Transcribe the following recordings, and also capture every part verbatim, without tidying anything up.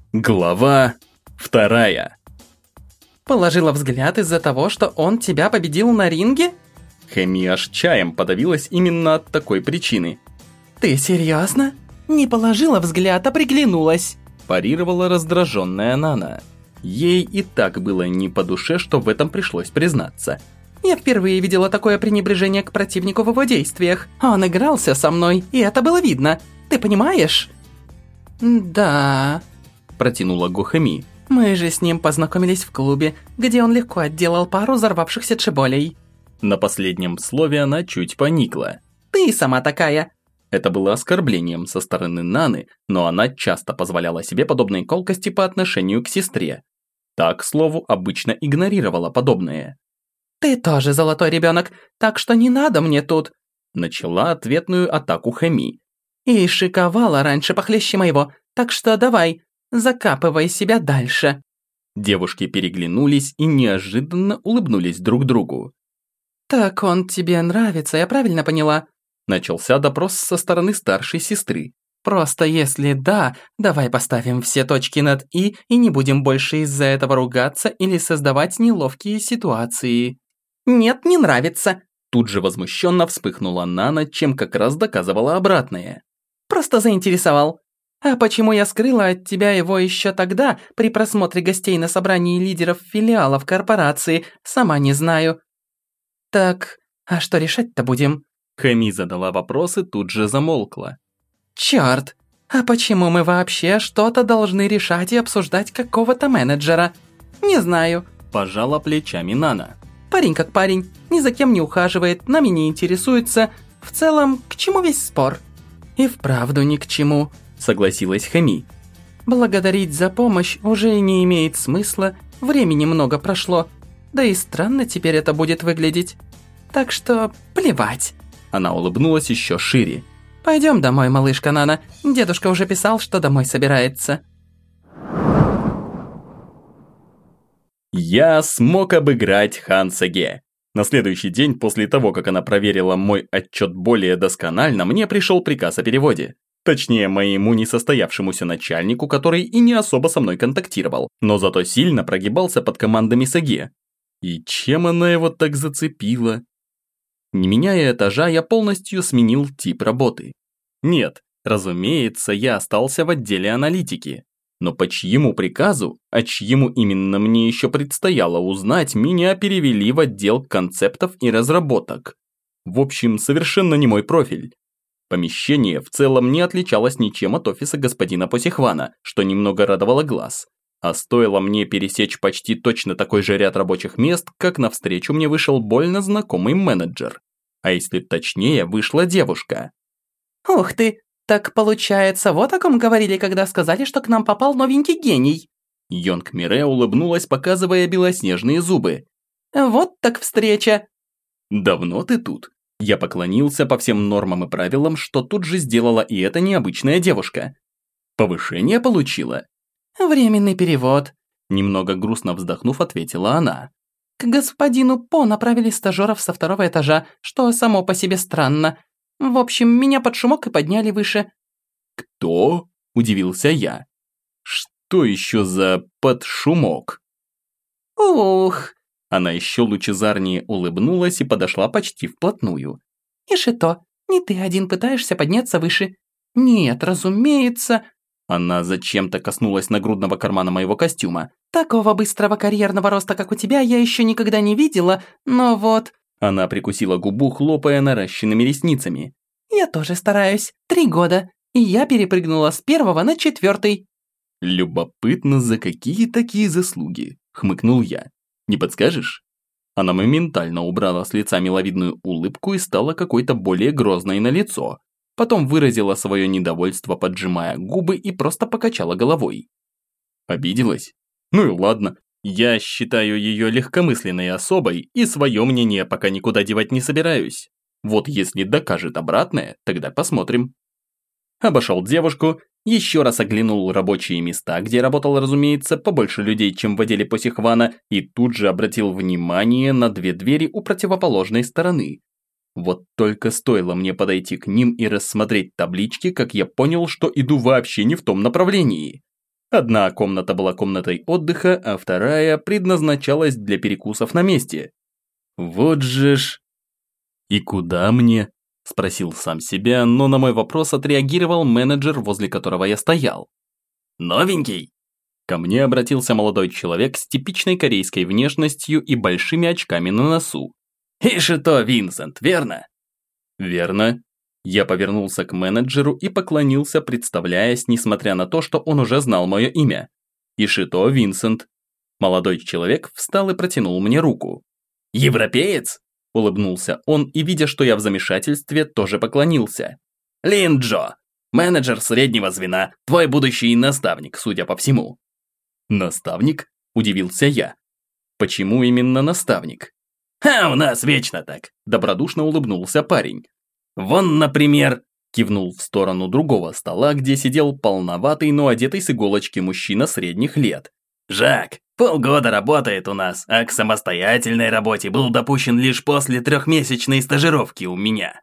Глава вторая. Положила взгляд из-за того, что он тебя победил на ринге? Хэми аж чаем подавилась именно от такой причины. Ты серьезно? Не положила взгляд, а приглянулась. Парировала раздраженная Нана. Ей и так было не по душе, что в этом пришлось признаться. Я впервые видела такое пренебрежение к противнику в его действиях. Он игрался со мной, и это было видно. Ты понимаешь? Да... Протянула Го Хэми. Мы же с ним познакомились в клубе, где он легко отделал пару взорвавшихся чеболей. На последнем слове она чуть поникла. Ты сама такая. Это было оскорблением со стороны Наны, но она часто позволяла себе подобные колкости по отношению к сестре. Та, к слову, обычно игнорировала подобное. Ты тоже золотой ребенок, так что не надо мне тут. Начала ответную атаку Хэми. И шиковала раньше похлеще моего, так что давай, закапывай себя дальше. Девушки переглянулись и неожиданно улыбнулись друг другу. Так он тебе нравится, я правильно поняла? Начался допрос со стороны старшей сестры. Просто если да, давай поставим все точки над «и» и не будем больше из-за этого ругаться или создавать неловкие ситуации. Нет, не нравится. Тут же возмущенно вспыхнула Нана, чем как раз доказывала обратное. Просто заинтересовал. А почему я скрыла от тебя его еще тогда, при просмотре гостей на собрании лидеров филиалов корпорации, сама не знаю. Так, а что решать-то будем? Хэми задала вопрос и тут же замолкла. Черт, а почему мы вообще что-то должны решать и обсуждать какого-то менеджера? Не знаю. Пожала плечами Нана. Парень как парень, ни за кем не ухаживает, нами не интересуется. В целом, к чему весь спор? И вправду ни к чему. Согласилась Хэми. Благодарить за помощь уже и не имеет смысла, времени много прошло. Да и странно теперь это будет выглядеть. Так что плевать. Она улыбнулась еще шире. Пойдем домой, малышка Нана. Дедушка уже писал, что домой собирается. Я смог обыграть Хан Сэге. На следующий день после того, как она проверила мой отчет более досконально, мне пришел приказ о переводе. Точнее, моему несостоявшемуся начальнику, который и не особо со мной контактировал, но зато сильно прогибался под командами Сэге. И чем она его так зацепила? Не меняя этажа, я полностью сменил тип работы. Нет, разумеется, я остался в отделе аналитики. Но по чьему приказу, а чьему именно мне еще предстояло узнать, меня перевели в отдел концептов и разработок. В общем, совершенно не мой профиль. Помещение в целом не отличалось ничем от офиса господина Посихвана, что немного радовало глаз. А стоило мне пересечь почти точно такой же ряд рабочих мест, как навстречу мне вышел больно знакомый менеджер. А если точнее, вышла девушка. Ух ты, так получается, вот о ком говорили, когда сказали, что к нам попал новенький гений. Йонг Мире улыбнулась, показывая белоснежные зубы. Вот так встреча. Давно ты тут? Я поклонился по всем нормам и правилам, что тут же сделала и эта необычная девушка. Повышение получила? Временный перевод. Немного грустно вздохнув, ответила она. К господину По направили стажеров со второго этажа, что само по себе странно. В общем, меня под шумок и подняли выше. Кто? Удивился я. Что еще за подшумок? Ух. Она еще лучезарнее улыбнулась и подошла почти вплотную. И что, не ты один пытаешься подняться выше? Нет, разумеется. Она зачем-то коснулась нагрудного кармана моего костюма. Такого быстрого карьерного роста, как у тебя, я еще никогда не видела, но вот... Она прикусила губу, хлопая наращенными ресницами. Я тоже стараюсь. Три года. И я перепрыгнула с первого на четвертый. Любопытно, за какие такие заслуги, хмыкнул я. Не подскажешь? Она моментально убрала с лица миловидную улыбку и стала какой-то более грозной на лицо. Потом выразила свое недовольство, поджимая губы, и просто покачала головой. Обиделась? Ну и ладно. Я считаю ее легкомысленной особой и свое мнение пока никуда девать не собираюсь. Вот если докажет обратное, тогда посмотрим. Обошел девушку, еще раз оглянул рабочие места, где работал, разумеется, побольше людей, чем в отделе Посихвана, и тут же обратил внимание на две двери у противоположной стороны. Вот только стоило мне подойти к ним и рассмотреть таблички, как я понял, что иду вообще не в том направлении. Одна комната была комнатой отдыха, а вторая предназначалась для перекусов на месте. Вот же ж... «И куда мне?» – спросил сам себя, но на мой вопрос отреагировал менеджер, возле которого я стоял. «Новенький?» Ко мне обратился молодой человек с типичной корейской внешностью и большими очками на носу. «Ишито Винсент, верно?» «Верно». Я повернулся к менеджеру и поклонился, представляясь, несмотря на то, что он уже знал мое имя. «Ишито Винсент». Молодой человек встал и протянул мне руку. «Европеец?» – улыбнулся он и, видя, что я в замешательстве, тоже поклонился. «Лин Джо, менеджер среднего звена, твой будущий наставник, судя по всему». «Наставник?» – удивился я. «Почему именно наставник?» «А у нас вечно так», – добродушно улыбнулся парень. «Вон, например», – кивнул в сторону другого стола, где сидел полноватый, но одетый с иголочки мужчина средних лет. «Жак, полгода работает у нас, а к самостоятельной работе был допущен лишь после трехмесячной стажировки у меня».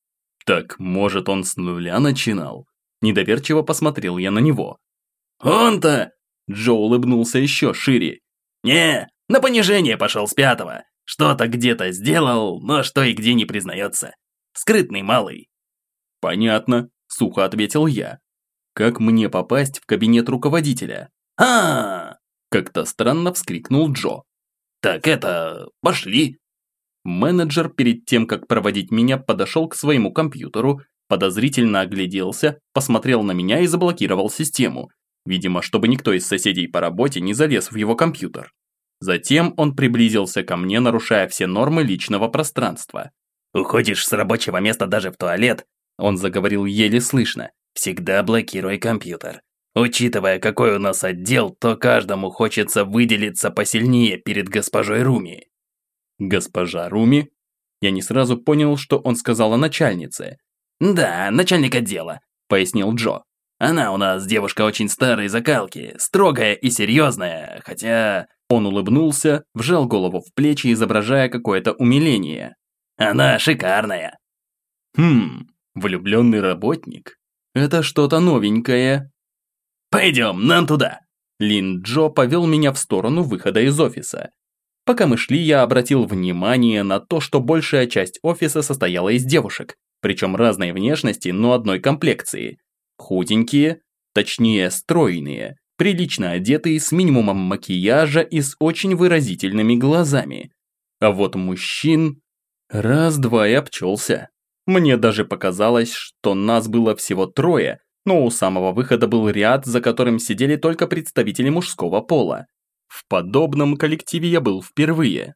«Так, может, он с нуля начинал?» Недоверчиво посмотрел я на него. «Он-то...» – Джо улыбнулся еще шире. «Не, на понижение пошел с пятого. Что-то где-то сделал, но что и где не признается. Скрытный малый». «Понятно», – сухо ответил я. «Как мне попасть в кабинет руководителя?» «А-а-а!» – как-то странно вскрикнул Джо. «Так это... пошли!» Менеджер перед тем, как проводить меня, подошел к своему компьютеру, подозрительно огляделся, посмотрел на меня и заблокировал систему, видимо, чтобы никто из соседей по работе не залез в его компьютер. Затем он приблизился ко мне, нарушая все нормы личного пространства. «Уходишь с рабочего места даже в туалет», – он заговорил еле слышно, – «всегда блокируй компьютер. Учитывая, какой у нас отдел, то каждому хочется выделиться посильнее перед госпожой Руми». «Госпожа Руми?» Я не сразу понял, что он сказал о начальнице. «Да, начальник отдела», – пояснил Джо. «Она у нас девушка очень старой закалки, строгая и серьезная, хотя...» Он улыбнулся, вжал голову в плечи, изображая какое-то умиление. «Она шикарная». «Хм, влюбленный работник? Это что-то новенькое». «Пойдем, нам туда!» Лин Джо повел меня в сторону выхода из офиса. Пока мы шли, я обратил внимание на то, что большая часть офиса состояла из девушек, причем разной внешности, но одной комплекции. Худенькие, точнее стройные, прилично одетые, с минимумом макияжа и с очень выразительными глазами. А вот мужчин... Раз-два и обчелся. Мне даже показалось, что нас было всего трое, но у самого выхода был ряд, за которым сидели только представители мужского пола. В подобном коллективе я был впервые.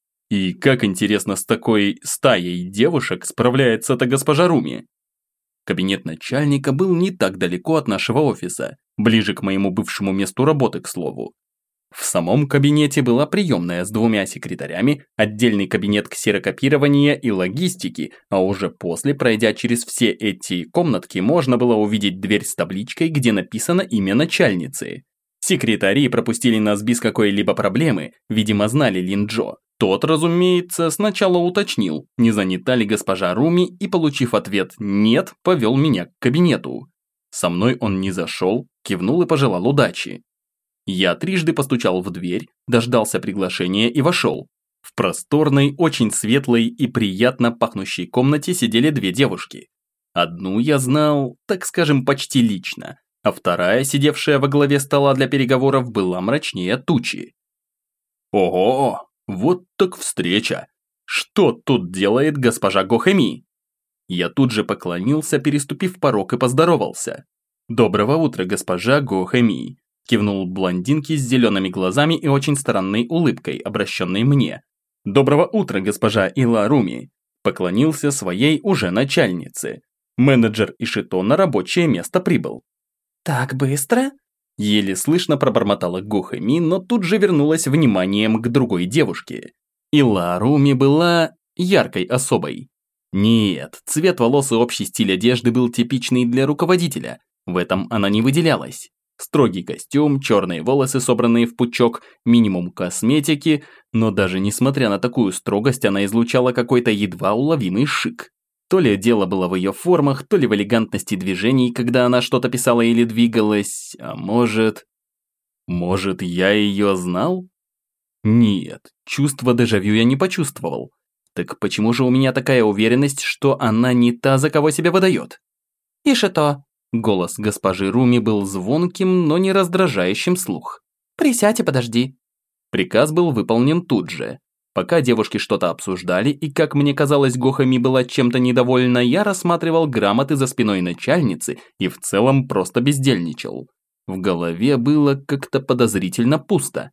И как интересно с такой стаей девушек справляется эта госпожа Руми. Кабинет начальника был не так далеко от нашего офиса, ближе к моему бывшему месту работы, к слову. В самом кабинете была приемная с двумя секретарями, отдельный кабинет ксерокопирования и логистики, а уже после, пройдя через все эти комнатки, можно было увидеть дверь с табличкой, где написано имя начальницы. Секретари пропустили нас без какой-либо проблемы, видимо, знали Лин Джо. Тот, разумеется, сначала уточнил, не занята ли госпожа Руми, и, получив ответ «нет», повел меня к кабинету. Со мной он не зашел, кивнул и пожелал удачи. Я трижды постучал в дверь, дождался приглашения и вошел. В просторной, очень светлой и приятно пахнущей комнате сидели две девушки. Одну я знал, так скажем, почти лично, а вторая, сидевшая во главе стола для переговоров, была мрачнее тучи. Ого, вот так встреча! Что тут делает госпожа Гохэми? Я тут же поклонился, переступив порог, и поздоровался. «Доброго утра, госпожа Гохэми», кивнул блондинке с зелеными глазами и очень странной улыбкой, обращенной мне. «Доброго утра, госпожа Ила Руми», поклонился своей уже начальнице. Менеджер Ишито на рабочее место прибыл. «Так быстро?» Еле слышно пробормотала Гохэми, но тут же вернулась вниманием к другой девушке. Ила Руми была яркой особой. Нет, цвет волос и общий стиль одежды был типичный для руководителя, в этом она не выделялась. Строгий костюм, черные волосы, собранные в пучок, минимум косметики, но даже несмотря на такую строгость, она излучала какой-то едва уловимый шик. То ли дело было в ее формах, то ли в элегантности движений, когда она что-то писала или двигалась, а может... Может, я ее знал? Нет, чувство дежавю я не почувствовал. Так почему же у меня такая уверенность, что она не та, за кого себя выдает? Ишито, Голос госпожи Руми был звонким, но не раздражающим слух. присядь и подожди. Приказ был выполнен тут же. Пока девушки что-то обсуждали, и, как мне казалось, Гохами была чем-то недовольна, я рассматривал грамоты за спиной начальницы и в целом просто бездельничал. В голове было как-то подозрительно пусто.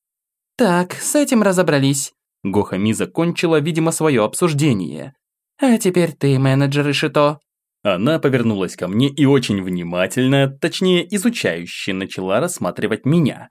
Так, с этим разобрались. Гохами закончила, видимо, свое обсуждение. А теперь ты, менеджер Ишито. Она повернулась ко мне и очень внимательно, точнее изучающе, начала рассматривать меня.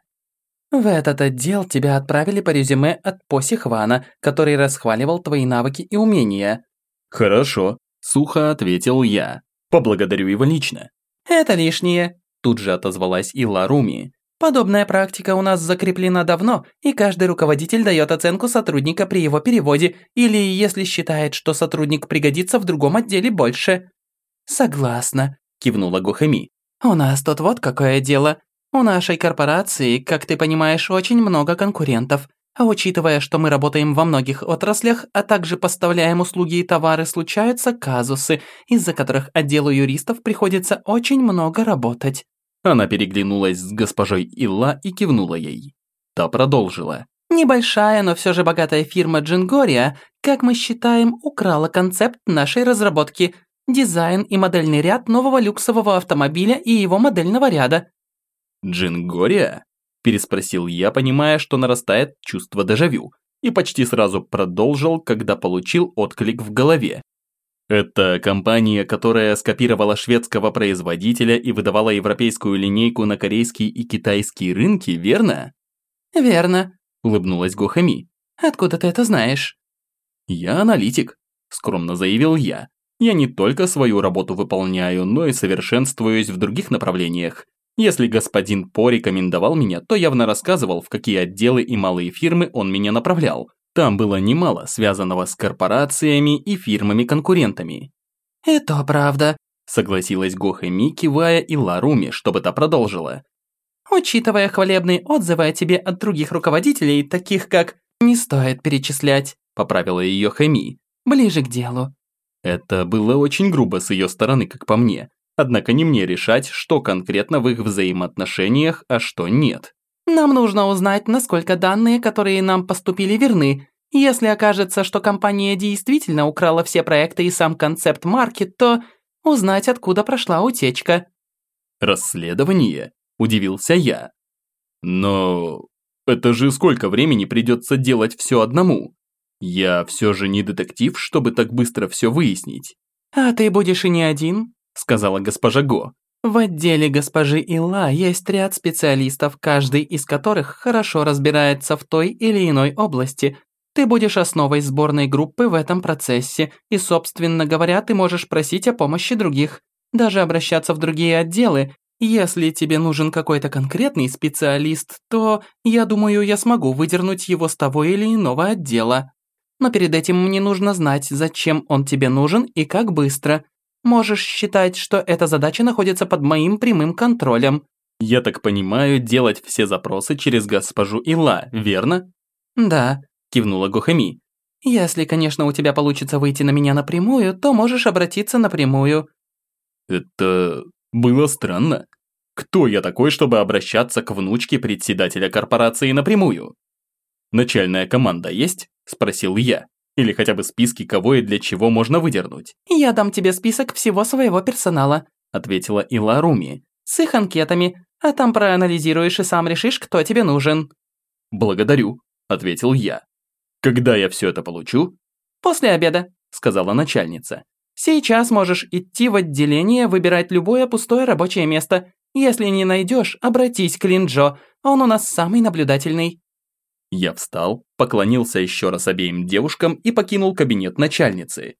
В этот отдел тебя отправили по резюме от Поси Хвана, который расхваливал твои навыки и умения. «Хорошо», – сухо ответил я. «Поблагодарю его лично». Это лишнее. Тут же отозвалась Илла Руми. Подобная практика у нас закреплена давно, и каждый руководитель дает оценку сотрудника при его переводе, или если считает, что сотрудник пригодится в другом отделе больше. Согласна, кивнула Гохами. У нас тут вот какое дело. У нашей корпорации, как ты понимаешь, очень много конкурентов. А учитывая, что мы работаем во многих отраслях, а также поставляем услуги и товары, случаются казусы, из-за которых отделу юристов приходится очень много работать. Она переглянулась с госпожой Илла и кивнула ей. Та продолжила. Небольшая, но все же богатая фирма Джингория, как мы считаем, украла концепт нашей разработки, дизайн и модельный ряд нового люксового автомобиля и его модельного ряда. «Джингория?» – переспросил я, понимая, что нарастает чувство дежавю, и почти сразу продолжил, когда получил отклик в голове. «Это компания, которая скопировала шведского производителя и выдавала европейскую линейку на корейские и китайские рынки, верно?» «Верно», – улыбнулась Гохами. «Откуда ты это знаешь?» «Я аналитик», – скромно заявил я. «Я не только свою работу выполняю, но и совершенствуюсь в других направлениях. Если господин По рекомендовал меня, то явно рассказывал, в какие отделы и малые фирмы он меня направлял. Там было немало связанного с корпорациями и фирмами-конкурентами». «Это правда», – согласилась Гохами, кивая Илла Руми, чтобы та продолжила. «Учитывая хвалебные отзывы о тебе от других руководителей, таких как «не стоит перечислять», – поправила ее Хами. «Ближе к делу». Это было очень грубо с ее стороны, как по мне. Однако не мне решать, что конкретно в их взаимоотношениях, а что нет. «Нам нужно узнать, насколько данные, которые нам поступили, верны. Если окажется, что компания действительно украла все проекты и сам концепт марки, то узнать, откуда прошла утечка». «Расследование?» – удивился я. «Но это же сколько времени придется делать все одному? Я все же не детектив, чтобы так быстро все выяснить». «А ты будешь и не один», – сказала госпожа Го. «В отделе госпожи Илла есть ряд специалистов, каждый из которых хорошо разбирается в той или иной области. Ты будешь основой сборной группы в этом процессе, и, собственно говоря, ты можешь просить о помощи других, даже обращаться в другие отделы. Если тебе нужен какой-то конкретный специалист, то, я думаю, я смогу выдернуть его с того или иного отдела. Но перед этим мне нужно знать, зачем он тебе нужен и как быстро. Можешь считать, что эта задача находится под моим прямым контролем». «Я так понимаю, делать все запросы через госпожу Илла, верно?» «Да», – кивнула Гохами. «Если, конечно, у тебя получится выйти на меня напрямую, то можешь обратиться напрямую». Это было странно. Кто я такой, чтобы обращаться к внучке председателя корпорации напрямую? «Начальная команда есть?» – спросил я. «Или хотя бы списки, кого и для чего можно выдернуть?» «Я дам тебе список всего своего персонала», – ответила Илла Руми. «С их анкетами, а там проанализируешь и сам решишь, кто тебе нужен». «Благодарю», – ответил я. «Когда я все это получу?» «После обеда», – сказала начальница. «Сейчас можешь идти в отделение, выбирать любое пустое рабочее место. Если не найдешь, обратись к Линджо, он у нас самый наблюдательный». Я встал, поклонился еще раз обеим девушкам и покинул кабинет начальницы.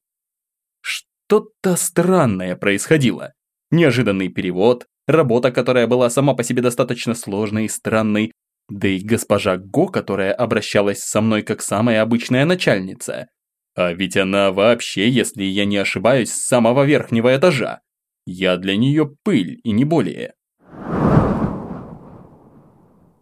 Что-то странное происходило. Неожиданный перевод, работа, которая была сама по себе достаточно сложной и странной, да и госпожа Го, которая обращалась со мной как самая обычная начальница. А ведь она вообще, если я не ошибаюсь, с самого верхнего этажа. Я для нее пыль и не более.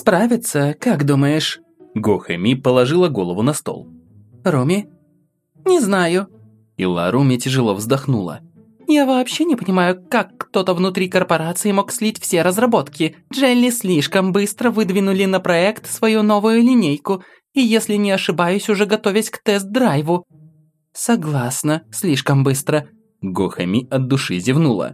справится, как думаешь?» Го Хэми положила голову на стол. «Руми?» «Не знаю». Илла Руми тяжело вздохнула. «Я вообще не понимаю, как кто-то внутри корпорации мог слить все разработки. Джелли слишком быстро выдвинули на проект свою новую линейку, и, если не ошибаюсь, уже готовясь к тест-драйву». «Согласна, слишком быстро». Го Хэми от души зевнула.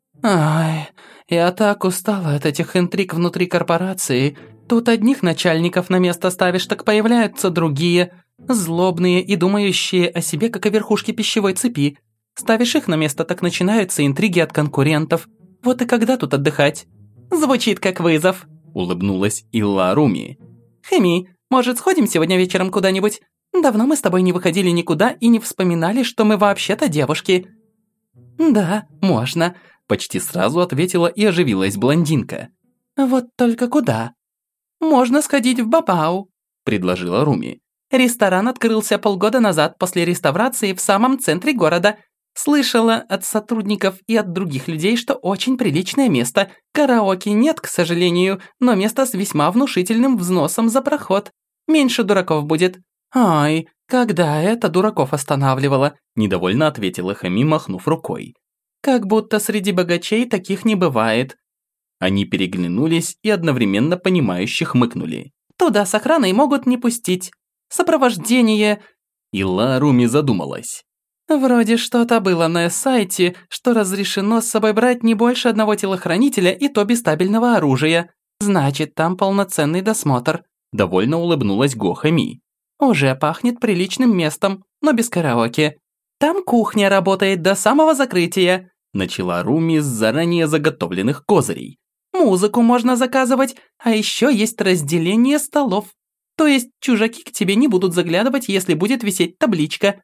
«Ай, я так устала от этих интриг внутри корпорации. Тут одних начальников на место ставишь, так появляются другие. Злобные и думающие о себе, как о верхушке пищевой цепи. Ставишь их на место, так начинаются интриги от конкурентов. Вот и когда тут отдыхать?» «Звучит как вызов», – улыбнулась Илла Руми. «Хэми, может, сходим сегодня вечером куда-нибудь? Давно мы с тобой не выходили никуда и не вспоминали, что мы вообще-то девушки». «Да, можно», – почти сразу ответила и оживилась блондинка. «Вот только куда?» «Можно сходить в Бабау», – предложила Руми. «Ресторан открылся полгода назад после реставрации в самом центре города. Слышала от сотрудников и от других людей, что очень приличное место. Караоке нет, к сожалению, но место с весьма внушительным взносом за проход. Меньше дураков будет». «Ай, когда это дураков останавливало?» – недовольно ответила Хэми, махнув рукой. «Как будто среди богачей таких не бывает». Они переглянулись и одновременно понимающе хмыкнули. «Туда с охраной могут не пустить. Сопровождение...» Илла Руми задумалась. «Вроде что-то было на сайте, что разрешено с собой брать не больше одного телохранителя и то без стабильного оружия. Значит, там полноценный досмотр». Довольно улыбнулась Го Хэми. «Уже пахнет приличным местом, но без караоке. Там кухня работает до самого закрытия», начала Руми с заранее заготовленных козырей. «Музыку можно заказывать, а еще есть разделение столов. То есть чужаки к тебе не будут заглядывать, если будет висеть табличка».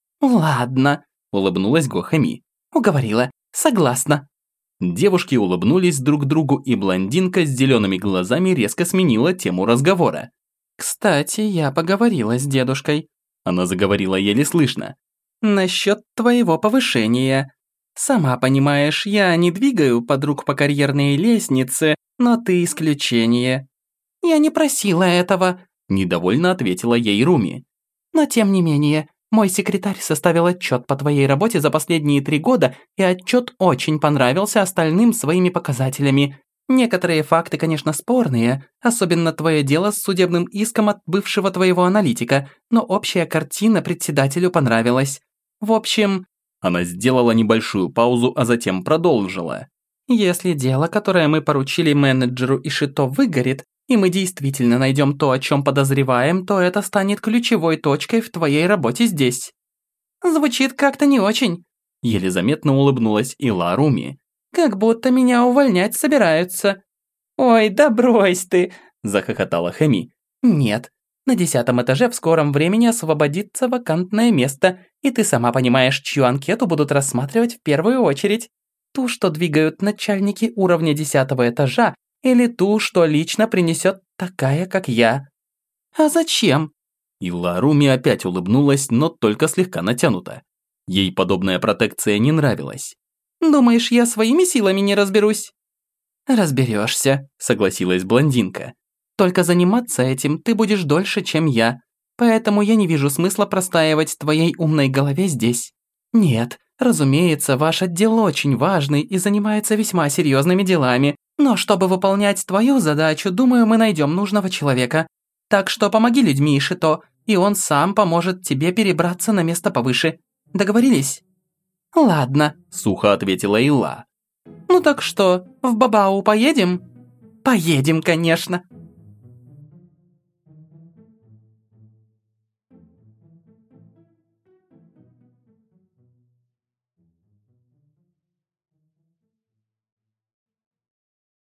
«Ладно», – улыбнулась Го Хэми. «Уговорила. Согласна». Девушки улыбнулись друг другу, и блондинка с зелеными глазами резко сменила тему разговора. «Кстати, я поговорила с дедушкой». Она заговорила еле слышно. «Насчет твоего повышения. Сама понимаешь, я не двигаю подруг по карьерной лестнице, но ты исключение». «Я не просила этого», – недовольно ответила ей Руми. «Но тем не менее, мой секретарь составил отчет по твоей работе за последние три года, и отчет очень понравился остальным своими показателями. Некоторые факты, конечно, спорные, особенно твое дело с судебным иском от бывшего твоего аналитика, но общая картина председателю понравилась. В общем...» Она сделала небольшую паузу, а затем продолжила. «Если дело, которое мы поручили менеджеру Ишито, выгорит, и мы действительно найдем то, о чем подозреваем, то это станет ключевой точкой в твоей работе здесь». «Звучит как-то не очень», – еле заметно улыбнулась Илла Руми. «Как будто меня увольнять собираются». «Ой, да брось ты», – захохотала Хэми. «Нет, на десятом этаже в скором времени освободится вакантное место, и ты сама понимаешь, чью анкету будут рассматривать в первую очередь. Ту, что двигают начальники уровня десятого этажа, или ту, что лично принесет такая, как я». «А зачем?» Илла Руми опять улыбнулась, но только слегка натянуто. Ей подобная протекция не нравилась. «Думаешь, я своими силами не разберусь?» «Разберешься», – согласилась блондинка. «Только заниматься этим ты будешь дольше, чем я. Поэтому я не вижу смысла простаивать твоей умной голове здесь. Нет, разумеется, ваш отдел очень важный и занимается весьма серьезными делами, но чтобы выполнять твою задачу, думаю, мы найдем нужного человека. Так что помоги людьми Ишито, и он сам поможет тебе перебраться на место повыше. Договорились?» «Ладно», – сухо ответила Илла. «Ну так что, в Бабау поедем?» «Поедем, конечно»,